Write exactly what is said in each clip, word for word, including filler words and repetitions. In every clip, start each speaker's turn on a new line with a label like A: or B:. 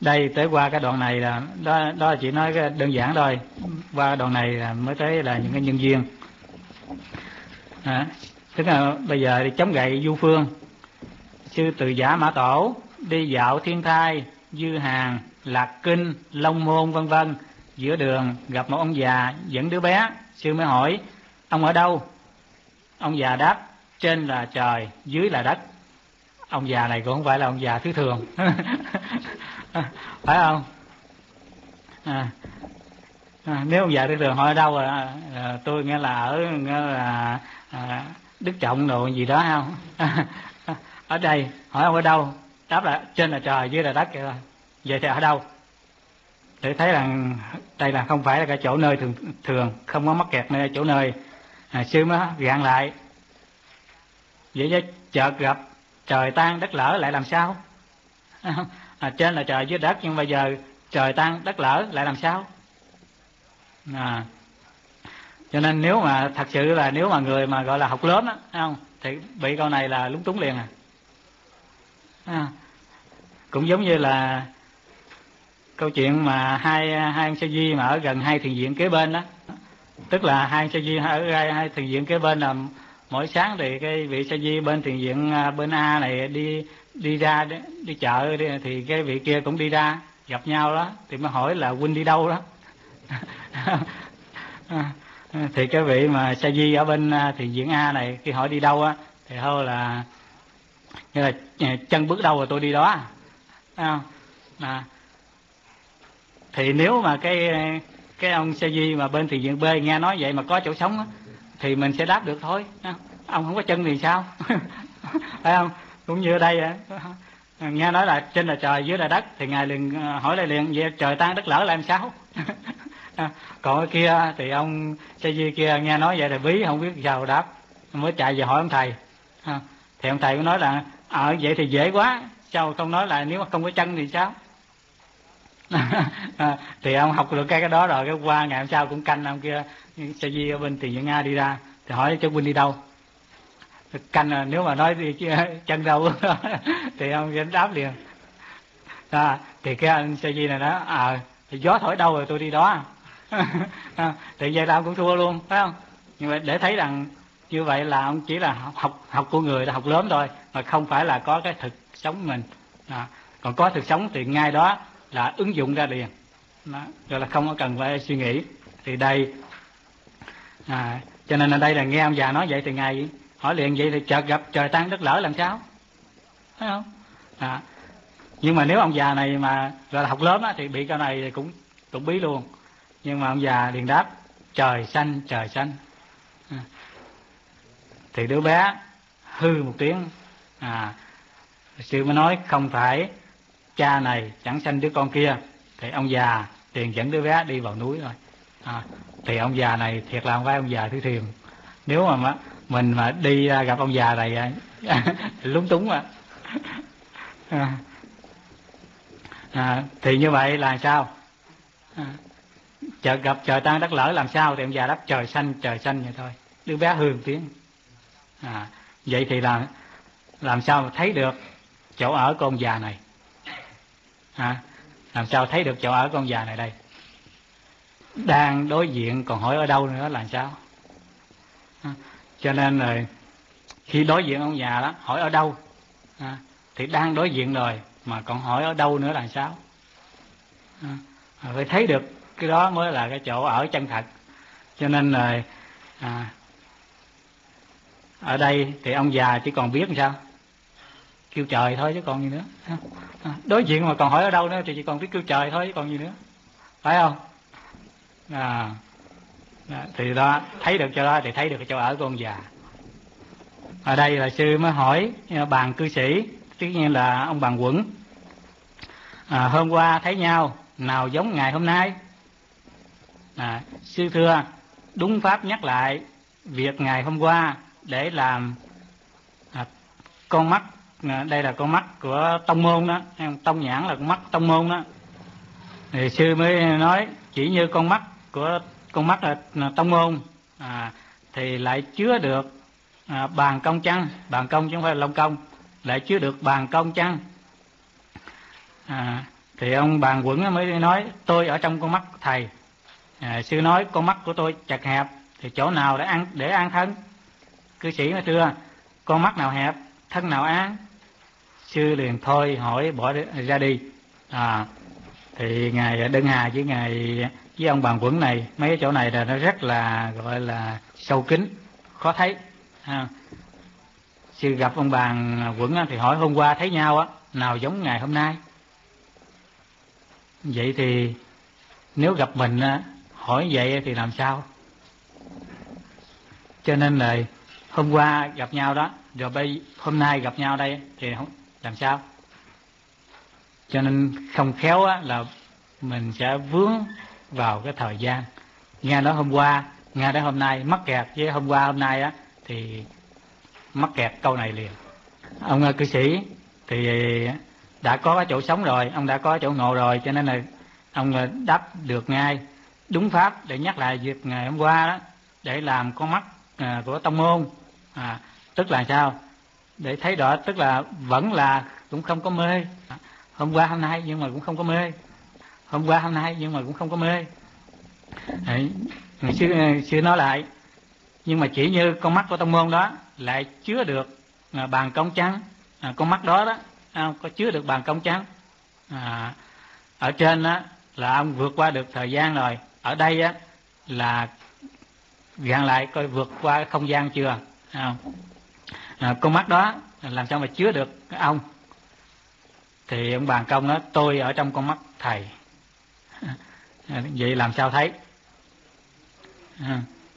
A: Đây tới qua cái đoạn này là đó, đó chỉ nói cái đơn giản thôi. Qua đoạn này là mới tới là những cái nhân duyên. À, tức là bây giờ đi chống gậy du phương, sư Từ Giả Mã Tổ đi dạo Thiên Thai, Dư Hàng, Lạc Kinh, Long Môn vân vân. Giữa đường gặp một ông già dẫn đứa bé. Sư mới hỏi: ông ở đâu? Ông già đáp: trên là trời, dưới là đất. Ông già này cũng không phải là ông già thứ thường. Phải không? À, à, nếu ông già thứ thường hỏi ở đâu à, à, tôi nghe là ở nghe là à, Đức Trọng đồ gì đó không? Ở đây hỏi ông ở đâu, đáp là trên là trời, dưới là đất. Kìa. Vậy thì ở đâu? Để thấy rằng đây là không phải là cái chỗ nơi thường thường, không có mắc kẹt nơi chỗ nơi. À, sư mới gạn lại: vậy chứ chợt gặp trời tan đất lở lại làm sao? À, trên là trời dưới đất, nhưng bây giờ trời tan đất lở lại làm sao? À, cho nên nếu mà thật sự là nếu mà người mà gọi là học lớn á, không thì bị câu này là lúng túng liền à. À, cũng giống như là câu chuyện mà hai hai anh sa di mà ở gần hai thiền viện kế bên đó, tức là hai anh sa di ở hai, hai thiền viện kế bên, là mỗi sáng thì cái vị sa di bên thiền viện bên A này đi đi ra đi, đi chợ đi, thì cái vị kia cũng đi ra gặp nhau đó, thì mới hỏi là huynh đi đâu đó. Thì cái vị mà sa di ở bên thiền viện A này khi hỏi đi đâu á, thì thôi là như là chân bước đâu rồi tôi đi đó. À, à, thì nếu mà cái cái ông sa di mà bên thiền viện B nghe nói vậy mà có chỗ sống á, thì mình sẽ đáp được thôi. Ông không có chân thì sao? Phải không? Cũng như ở đây á, nghe nói là trên là trời dưới là đất, thì ngài liền hỏi lại liền: vậy trời tan đất lở là làm sao? À, còn ở kia thì ông sa di kia nghe nói vậy thì bí không biết sao đáp, mới chạy về hỏi ông thầy. À, thì ông thầy cũng nói là ờ à, vậy thì dễ quá, sao không nói là nếu mà không có chân thì sao? À, thì ông học được cái cái đó rồi, cái qua ngày hôm sau cũng canh ông kia sa di ở bên tiền viện Nga đi ra, thì hỏi cháu huynh đi đâu, canh là nếu mà nói đi chân đâu thì ông sẽ đáp liền. À, thì cái anh sa di này đó à, thì gió thổi đâu rồi tôi đi đó. À, thì vậy là ông cũng thua luôn, phải không? Nhưng mà để thấy rằng như vậy là ông chỉ là học học của người là học lớn thôi, mà không phải là có cái thực sống mình. À, còn có thực sống thì ngay đó là ứng dụng ra liền đó, rồi là không có cần phải suy nghĩ. Thì đây à, cho nên ở đây là nghe ông già nói vậy thì ngài hỏi liền: vậy thì chợt gặp trời tan đất lở làm sao? Thấy không? À, nhưng mà nếu ông già này mà gọi là học lớn á, thì bị câu này cũng cũng bí luôn. Nhưng mà ông già liền đáp: trời xanh trời xanh. À, thì đứa bé hư một tiếng. À, sư mới nói không phải cha này chẳng sanh đứa con kia. Thì ông già liền dẫn đứa bé đi vào núi rồi. À, thì ông già này thiệt là không phải ông già thứ thiền. Nếu mà mình mà đi ra gặp ông già này lúng túng mà. À, à, thì như vậy là sao? À, chợt gặp trời tan đất lở làm sao? Thì ông già đáp trời xanh trời xanh vậy thôi. Đứa bé hư một tiếng. À, vậy thì là làm sao mà thấy được chỗ ở của ông già này? À, làm sao thấy được chỗ ở của ông già này đây? Đang đối diện còn hỏi ở đâu nữa là sao? À, cho nên là khi đối diện ông già đó hỏi ở đâu, à, thì đang đối diện rồi mà còn hỏi ở đâu nữa là sao? À, phải thấy được cái đó mới là cái chỗ ở chân thật. Cho nên là à, ở đây thì ông già chỉ còn biết làm sao kêu trời thôi chứ còn gì nữa. À, đối diện mà còn hỏi ở đâu nữa thì chỉ còn biết kêu trời thôi chứ còn gì nữa, phải không? À, thì đó thấy được chỗ đó thì thấy được cái chỗ ở của ông già. Ở đây là sư mới hỏi bàn cư sĩ, tất nhiên là ông Bàn Quẩn: à, hôm qua thấy nhau nào giống ngày hôm nay? À, sư thưa đúng pháp nhắc lại việc ngày hôm qua để làm à, con mắt, à, đây là con mắt của tông môn đó, tông nhãn là con mắt tông môn đó. Thì sư mới nói chỉ như con mắt của con mắt là, là tông môn, à, thì lại chứa được à, bàn công chăng? Bàn công chứ không phải là lông công, lại chứa được bàn công chăng? À, Thì ông Bàn Quẩn mới nói: tôi ở trong con mắt thầy. À, sư nói: con mắt của tôi chật hẹp, thì chỗ nào để ăn để an thân? Cư sĩ nói: thưa, con mắt nào hẹp, thân nào an? Sư liền thôi hỏi bỏ ra đi. À, thì ngài Đơn Hà với ngài với ông Bàn Quẩn này, mấy cái chỗ này là nó rất là gọi là sâu kín, khó thấy. À, sư gặp ông Bàn Quẩn thì hỏi: hôm qua thấy nhau á, nào giống ngày hôm nay? Vậy thì nếu gặp mình hỏi vậy thì làm sao? Cho nên là hôm qua gặp nhau đó, rồi bây hôm nay gặp nhau đây thì làm sao? Cho nên không khéo á, là mình sẽ vướng vào cái thời gian. Nghe nói hôm qua, nghe nói hôm nay, mắc kẹt với hôm qua hôm nay á, thì mắc kẹt câu này liền. Ông cư sĩ thì đã có cái chỗ sống rồi, ông đã có chỗ ngộ rồi, cho nên là ông đáp được ngay đúng pháp để nhắc lại việc ngày hôm qua đó, để làm con mắt à, của tông môn. À, tức là sao? Để thấy rõ, tức là vẫn là cũng không có mê. Hôm qua hôm nay nhưng mà cũng không có mê. Hôm qua hôm nay nhưng mà cũng không có mê. Đấy, sư, sư nói lại: nhưng mà chỉ như con mắt của tông môn đó lại chứa được à, bàn công trắng. À, con mắt đó đó à, có chứa được bàn công trắng. À, ở trên đó là ông vượt qua được thời gian rồi. Ở đây á là gạn lại coi vượt qua không gian chưa. À, à, con mắt đó làm sao mà chứa được ông? Thì ông Bàn Công nói: tôi ở trong con mắt thầy. À, vậy làm sao thấy? À,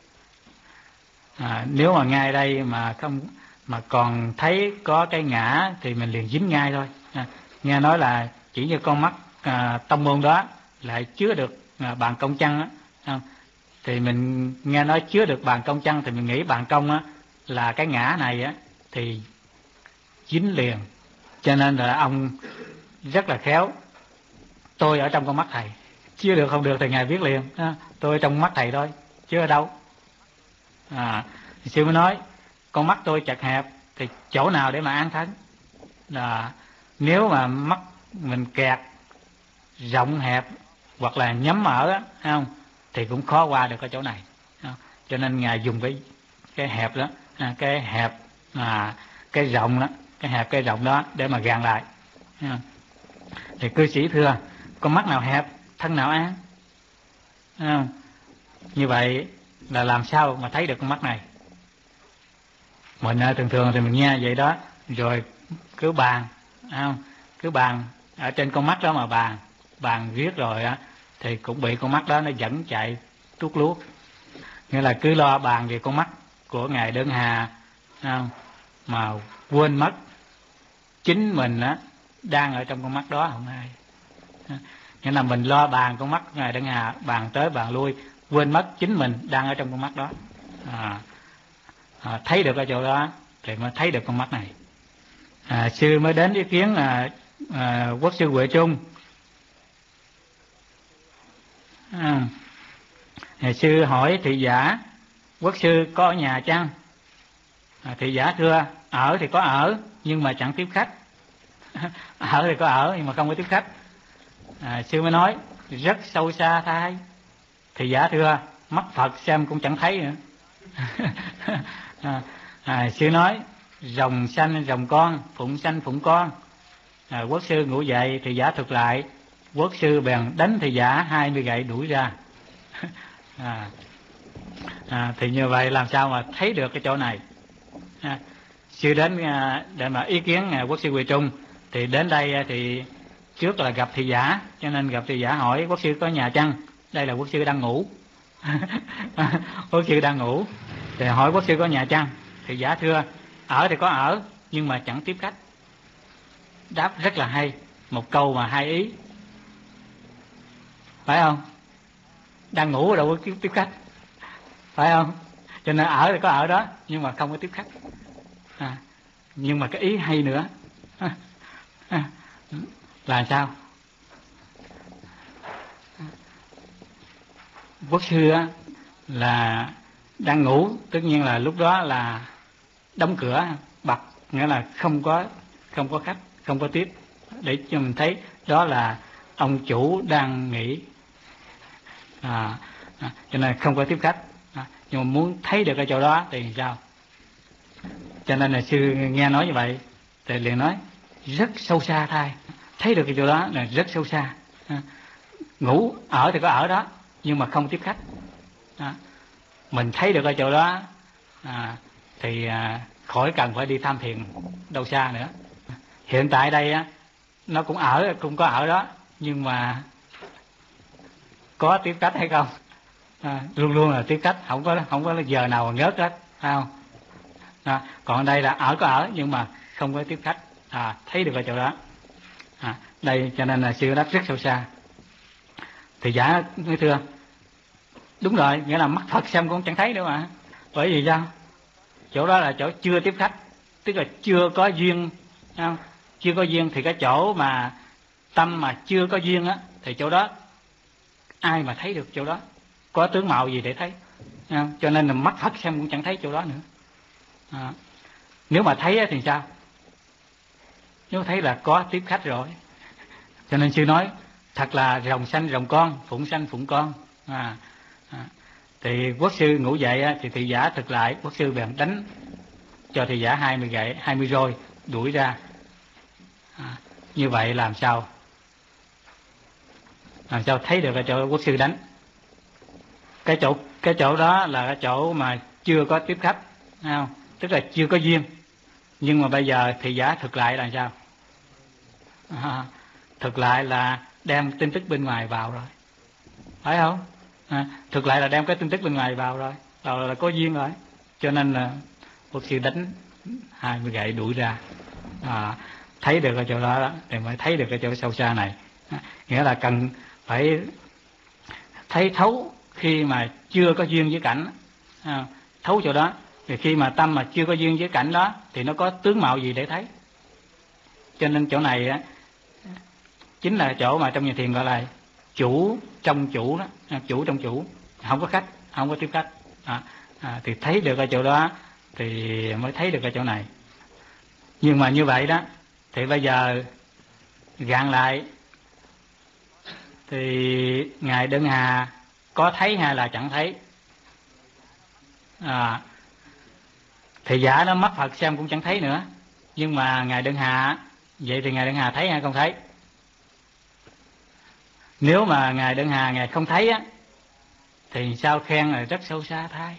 A: à, nếu mà ngay đây mà không mà còn thấy có cái ngã thì mình liền dính ngay thôi. À, nghe nói là chỉ như con mắt à, tông môn đó lại chứa được à, bàn công trăng á, à, thì mình nghe nói chứa được bàn công trăng thì mình nghĩ bàn công á là cái ngã này á thì dính liền. Cho nên là ông rất là khéo: tôi ở trong con mắt thầy. Chứa được không được thì ngài viết liền: à, tôi ở trong mắt thầy thôi, chứ ở đâu. À, sư mới nói: con mắt tôi chật hẹp, thì chỗ nào để mà an thân? Là nếu mà mắt mình kẹt, rộng hẹp hoặc là nhắm mở á, không, thì cũng khó qua được cái chỗ này. Cho nên ngài dùng cái cái hẹp đó, à, cái hẹp à, cái rộng đó, cái hẹp cái rộng đó để mà gàn lại. Thì cư sĩ thưa, con mắt nào hẹp, thân nào an? À, như vậy là làm sao mà thấy được con mắt này? Mình thường thường thì mình nghe vậy đó, rồi cứ bàn, không? Cứ bàn ở trên con mắt đó mà bàn, bàn viết rồi á, thì cũng bị con mắt đó nó dẫn chạy tuốt luốt. Nghĩa là cứ lo bàn về con mắt của ngài Đơn Hà, không? Mà quên mất chính mình á đang ở trong con mắt đó không ai. Nghĩa là mình lo bàn con mắt ngài Đơn Hà, bàn tới bàn lui, quên mất chính mình đang ở trong con mắt đó. À, à, thấy được ở chỗ đó thì mới thấy được con mắt này. À, sư mới đến ý kiến là à, quốc sư Huệ Trung. À, sư hỏi thị giả: quốc sư có ở nhà chăng? À, thị giả thưa: ở thì có ở, nhưng mà chẳng tiếp khách. Ở thì có ở nhưng mà không có tiếp khách. À, sư mới nói: rất sâu xa thay. Thị giả thưa: mắt Phật xem cũng chẳng thấy nữa. à, à, sư nói: rồng sanh rồng con, phụng sanh phụng con. À, quốc sư ngủ dậy, thị giả thuật lại. Quốc sư bèn đánh thị giả hai mươi gậy đuổi ra. à, à, thì như vậy làm sao mà thấy được cái chỗ này? À, sư đến à, để mà ý kiến à, quốc sư Huệ Trung. Thì đến đây à, thì trước là gặp thị giả, cho nên gặp thị giả hỏi: quốc sư có nhà chăng? Đây là quốc sư đang ngủ. Quốc sư đang ngủ thì hỏi: quốc sư có nhà chăng? Thị giả thưa: ở thì có ở, nhưng mà chẳng tiếp khách. Đáp rất là hay, một câu mà hai ý, phải không? Đang ngủ đâu có tiếp khách, phải không? Cho nên ở thì có ở đó, nhưng mà không có tiếp khách. À, nhưng mà cái ý hay nữa là sao? Quốc sư á là đang ngủ, tất nhiên là lúc đó là đóng cửa bật, nghĩa là không có không có khách, không có tiếp, để cho mình thấy đó là ông chủ đang nghỉ, à, à, cho nên không có tiếp khách. À, nhưng mà muốn thấy được cái chỗ đó thì sao? Cho nên là sư nghe nói như vậy thì liền nói rất sâu xa thay, thấy được cái chỗ đó là rất sâu xa. À, ngủ ở thì có ở đó nhưng mà không tiếp khách. À, mình thấy được cái chỗ đó à, thì à, khỏi cần phải đi tham thiền đâu xa nữa. Hiện tại đây á, nó cũng ở cũng có ở đó nhưng mà có tiếp khách hay không? À, luôn luôn là tiếp khách, không có không có giờ nào mà ngớt hết, phải không? À, còn đây là ở có ở nhưng mà không có tiếp khách. À, thấy được ở chỗ đó. À, đây cho nên là sư đắc rất sâu xa. Thì giả mới thưa đúng rồi, nghĩa là mắt Phật xem cũng chẳng thấy nữa mà. Bởi vì sao? Chỗ đó là chỗ chưa tiếp khách, tức là chưa có duyên, không? Chưa có duyên thì cái chỗ mà tâm mà chưa có duyên á, thì chỗ đó ai mà thấy được chỗ đó, có tướng mạo gì để thấy, không? Cho nên là mắt Phật xem cũng chẳng thấy chỗ đó nữa. À, nếu mà thấy á thì sao? Nếu thấy là có tiếp khách rồi. Cho nên sư nói thật là rồng sanh rồng con, phụng sanh phụng con. À, à, thì quốc sư ngủ dậy á, thì thị giả thực lại, quốc sư bèn đánh cho thị giả hai mươi gậy, hai mươi roi đuổi ra. À, như vậy làm sao? Làm sao thấy được cái chỗ quốc sư đánh? Cái chỗ cái chỗ đó là cái chỗ mà chưa có tiếp khách, không? Tức là chưa có duyên. Nhưng mà bây giờ thị giả thực lại là sao? À, thực lại là đem tin tức bên ngoài vào rồi, phải không? À, thực lại là đem cái tin tức bên ngoài vào rồi, là, là có duyên rồi. Cho nên là quốc sư đánh hai mươi gậy đuổi ra. À, thấy được cái chỗ đó, đó thì mới thấy được cái chỗ sâu xa này. À, nghĩa là cần phải thấy thấu khi mà chưa có duyên với cảnh. À, thấu chỗ đó. Thì khi mà tâm mà chưa có duyên với cảnh đó thì nó có tướng mạo gì để thấy. Cho nên chỗ này á, chính là chỗ mà trong nhà thiền gọi là chủ trong chủ đó, chủ trong chủ, không có khách, không có tiếp khách. À, à, thì thấy được ở chỗ đó thì mới thấy được ở chỗ này. Nhưng mà như vậy đó thì bây giờ gạn lại thì ngài Đơn Hà có thấy hay là chẳng thấy? À, thì giả nó mắt Phật xem cũng chẳng thấy nữa. Nhưng mà ngài Đơn Hà, vậy thì ngài Đơn Hà thấy hay không thấy? Nếu mà ngài Đơn Hà ngài không thấy á thì sao khen là rất sâu xa thay.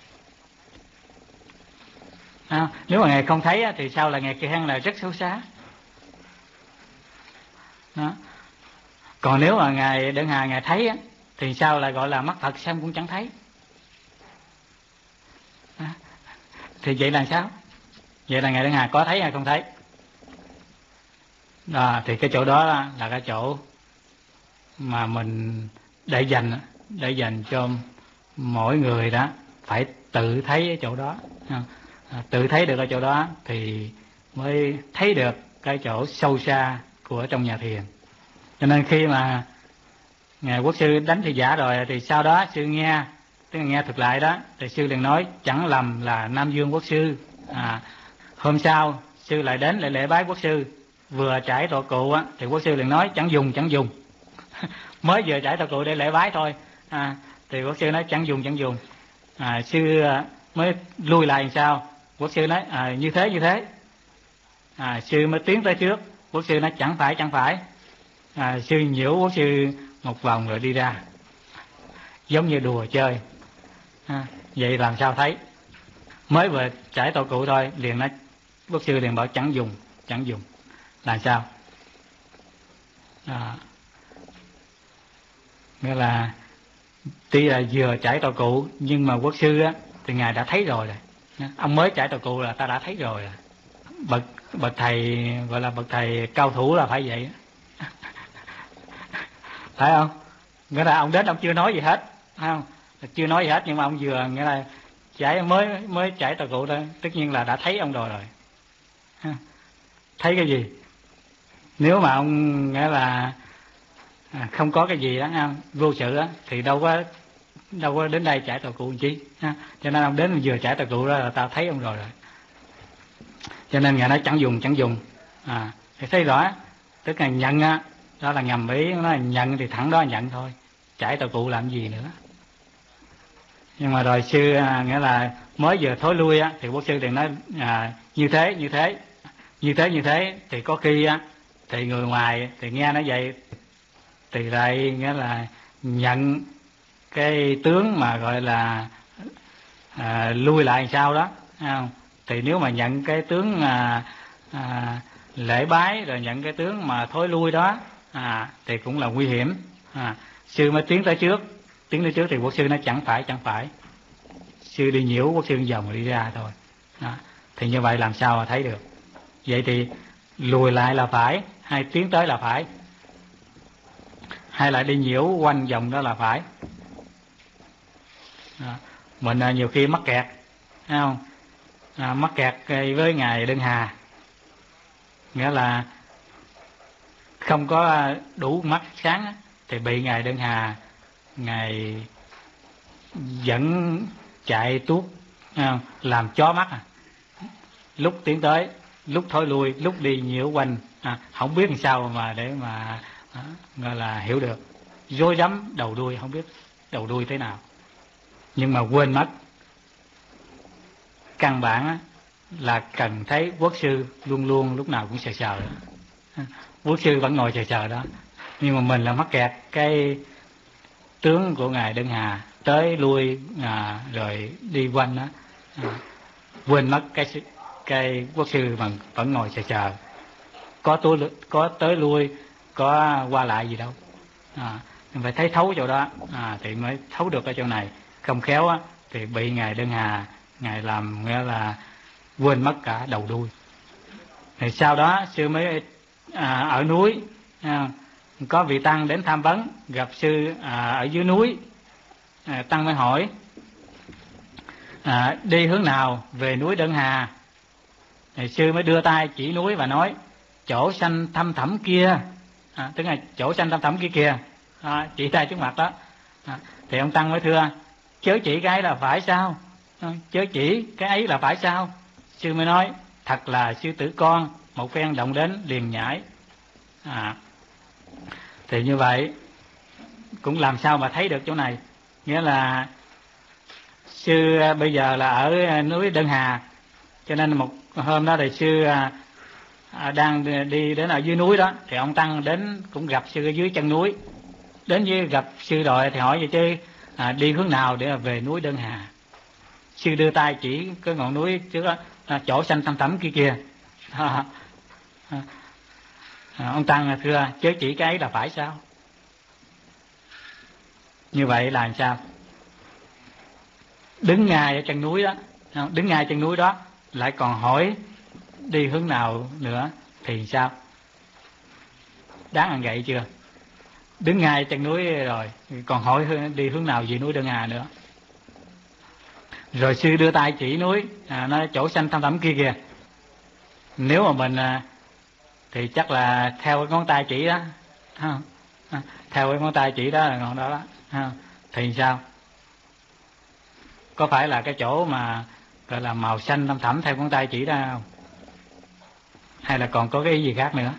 A: À, nếu mà ngài không thấy á, thì sao là ngài khen là rất sâu xa. Đó. Còn nếu mà ngài Đơn Hà ngài thấy á, thì sao lại gọi là mắt Phật xem cũng chẳng thấy. À, thì vậy là sao? Vậy là ngài Đơn Hà có thấy hay không thấy? À, thì cái chỗ đó là cái chỗ mà mình để dành để dành cho mỗi người đó phải tự thấy ở chỗ đó. À, tự thấy được ở chỗ đó thì mới thấy được cái chỗ sâu xa của trong nhà thiền. Cho nên khi mà ngài quốc sư đánh thị giả rồi thì sau đó sư nghe, tức là nghe thực lại đó, thì sư liền nói chẳng lầm là Nam Dương quốc sư. À, hôm sau sư lại đến lại lễ bái quốc sư, vừa trải tội cụ á, thì quốc sư liền nói chẳng dùng chẳng dùng. Mới vừa trải tội cụ để lễ bái thôi. À, thì quốc sư nói chẳng dùng chẳng dùng. À, sư mới lui lại làm sao? Quốc sư nói à, như thế như thế. À, sư mới tiến tới trước. Quốc sư nói chẳng phải chẳng phải. À, sư nhiễu quốc sư một vòng rồi đi ra, giống như đùa chơi. À, vậy làm sao thấy? Mới vừa trải tội cụ thôi liền nói, quốc sư liền bảo chẳng dùng chẳng dùng. Là sao? À, nghĩa là tuy là vừa trải tội cụ nhưng mà quốc sư á thì ngài đã thấy rồi rồi. Ông mới trải tội cụ là ta đã thấy rồi rồi. Bậc bậc thầy gọi là bậc thầy cao thủ là phải vậy. Phải không? Nghĩa là ông đến ông chưa nói gì hết, phải không? Chưa nói gì hết nhưng mà ông vừa nghĩa là trải mới mới trải tội cụ thôi, tất nhiên là đã thấy ông rồi rồi. Thấy cái gì? Nếu mà ông nghĩa là à, không có cái gì đó không? Vô sự á thì đâu có đâu có đến đây trải tội cụ chi. Ha? Cho nên ông đến vừa trải tội cụ đó là tao thấy ông rồi rồi. Cho nên ngài nói chẳng dùng chẳng dùng. À, thì thấy rõ, tức là nhận á, Đó là ngầm ý, nó nhận thì thẳng đó nhận thôi, chải tàu cụ làm gì nữa. Nhưng mà rồi sư à, nghĩa là mới vừa thối lui á, thì quốc sư thì nói à, như thế như thế như thế như thế thì có khi á, thì người ngoài thì nghe nó vậy thì lại nghĩa là nhận cái tướng mà gọi là à, lui lại làm sao đó, không? Thì nếu mà nhận cái tướng à, à, lễ bái rồi nhận cái tướng mà thối lui đó à, thì cũng là nguy hiểm. À, sư mới tiến tới trước, tiến tới trước thì quốc sư nó chẳng phải chẳng phải sư đi nhiễu quốc sư vòng đi ra thôi. Đó. Thì như vậy làm sao mà thấy được? Vậy thì lùi lại là phải hay tiến tới là phải, hay là đi nhiễu quanh vòng đó là phải? Đó. Mình à, nhiều khi mắc kẹt, thấy không? À, mắc kẹt với ngài Đơn Hà, nghĩa là không có đủ mắt sáng thì bị ngài Đơn Hà ngài dẫn chạy tuốt, làm chó mắt à. Lúc tiến tới, lúc thối lui, lúc đi nhiễu quanh, à, không biết làm sao mà để mà à, gọi là hiểu được, rối rắm đầu đuôi, không biết đầu đuôi thế nào. Nhưng mà quên mất căn bản á, là cần thấy quốc sư luôn luôn lúc nào cũng sờ sờ đó. Quốc sư vẫn ngồi sờ sờ đó, nhưng mà mình là mắc kẹt cái tướng của ngài Đơn Hà tới lui à, rồi đi quanh đó, à, quên mất cái cái quốc sư mà vẫn ngồi sờ sờ, có tôi có tới lui, có qua lại gì đâu. À, phải thấy thấu chỗ đó à, thì mới thấu được ở chỗ này. Không khéo á, thì bị ngài Đơn Hà ngài làm nghĩa là quên mất cả đầu đuôi. Thì sau đó sư mới à, ở núi à, có vị tăng đến tham vấn, gặp sư à, ở dưới núi. À, tăng mới hỏi à, đi hướng nào về núi Đơn Hà. Thì sư mới đưa tay chỉ núi và nói chỗ xanh thăm thẳm kia, à, tức là chỗ xanh thăm thẳm kia kìa, à, chỉ tay trước mặt đó. À, thì ông tăng mới thưa chớ chỉ cái ấy là phải sao, à, chớ chỉ cái ấy là phải sao. Sư mới nói thật là sư tử con, một phen động đến liền nhảy. À, thì như vậy cũng làm sao mà thấy được chỗ này, nghĩa là sư bây giờ là ở núi Đơn Hà, cho nên một hôm đó thì sư à, đang đi đến ở dưới núi đó, thì ông tăng đến cũng gặp sư ở dưới chân núi. Đến với gặp sư rồi thì hỏi vậy chứ à, đi hướng nào để về núi Đơn Hà. Sư đưa tay chỉ cái ngọn núi trước đó, à, chỗ xanh thăm thẳm kia kìa. À, à, à, ông tăng thưa chớ chỉ cái ấy là phải sao. Như vậy là làm sao? Đứng ngay ở chân núi đó, đứng ngay chân núi đó lại còn hỏi đi hướng nào nữa thì sao? Đáng ăn gậy chưa? Đứng ngay chân núi rồi còn hỏi đi hướng nào về núi Đơn Hà nữa. Rồi sư đưa tay chỉ núi, à, nó chỗ xanh thăm thẳm kia kìa. Nếu mà mình à, thì chắc là theo cái ngón tay chỉ đó, à, theo cái ngón tay chỉ đó là ngọn đó đó, à, thì sao? Có phải là cái chỗ mà gọi là màu xanh thăm thẳm theo ngón tay chỉ ra không? Hay là còn có cái ý gì khác nữa?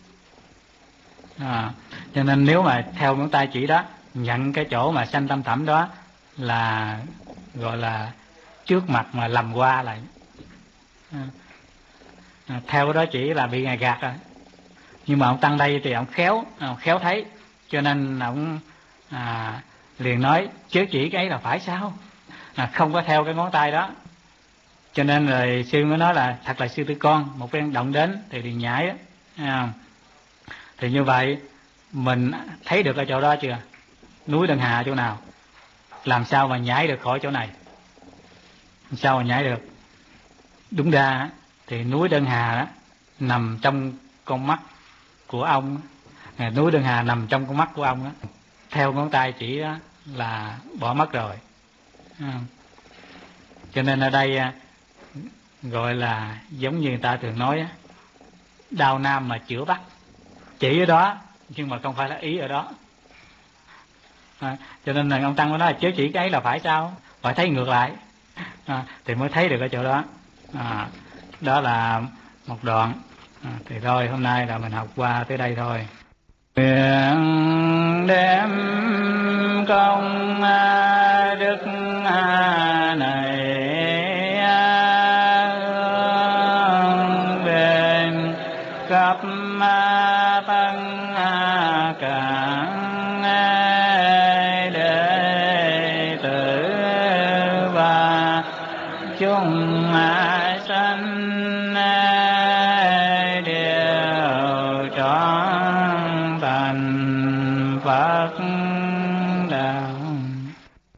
A: À, cho nên nếu mà theo ngón tay chỉ đó, nhận cái chỗ mà xanh thăm thẳm đó là gọi là trước mặt mà lầm qua lại. À, à, theo cái đó chỉ là bị ngài gạt rồi. Nhưng mà ông tăng đây thì ông khéo, ông khéo thấy, cho nên ông à, liền nói chớ chỉ cái ấy là phải sao, à, không có theo cái ngón tay đó. Cho nên rồi sư mới nói là thật là sư tử con, một phen động đến thì liền nhảy á. À, thì như vậy mình thấy được ở chỗ đó chưa? Núi Đơn Hà chỗ nào? Làm sao mà nhảy được khỏi chỗ này? Làm sao mà nhảy được? Đúng ra thì núi Đơn Hà đó, nằm trong con mắt của ông. À, núi Đơn Hà nằm trong con mắt của ông đó. Theo ngón tay chỉ đó là bỏ mất rồi. À, cho nên ở đây gọi là giống như người ta thường nói á, đao nam mà chữa bắc. Chỉ ở đó nhưng mà không phải là ý ở đó. À, cho nên là ông tăng mới nói là chớ chỉ cái ấy là phải sao, phải thấy ngược lại, à, thì mới thấy được ở chỗ đó. À, đó là một đoạn. À, thì thôi hôm nay là mình học qua tới đây thôi. nguyện đem công đức này về khắp tất cả đệ tử và chúng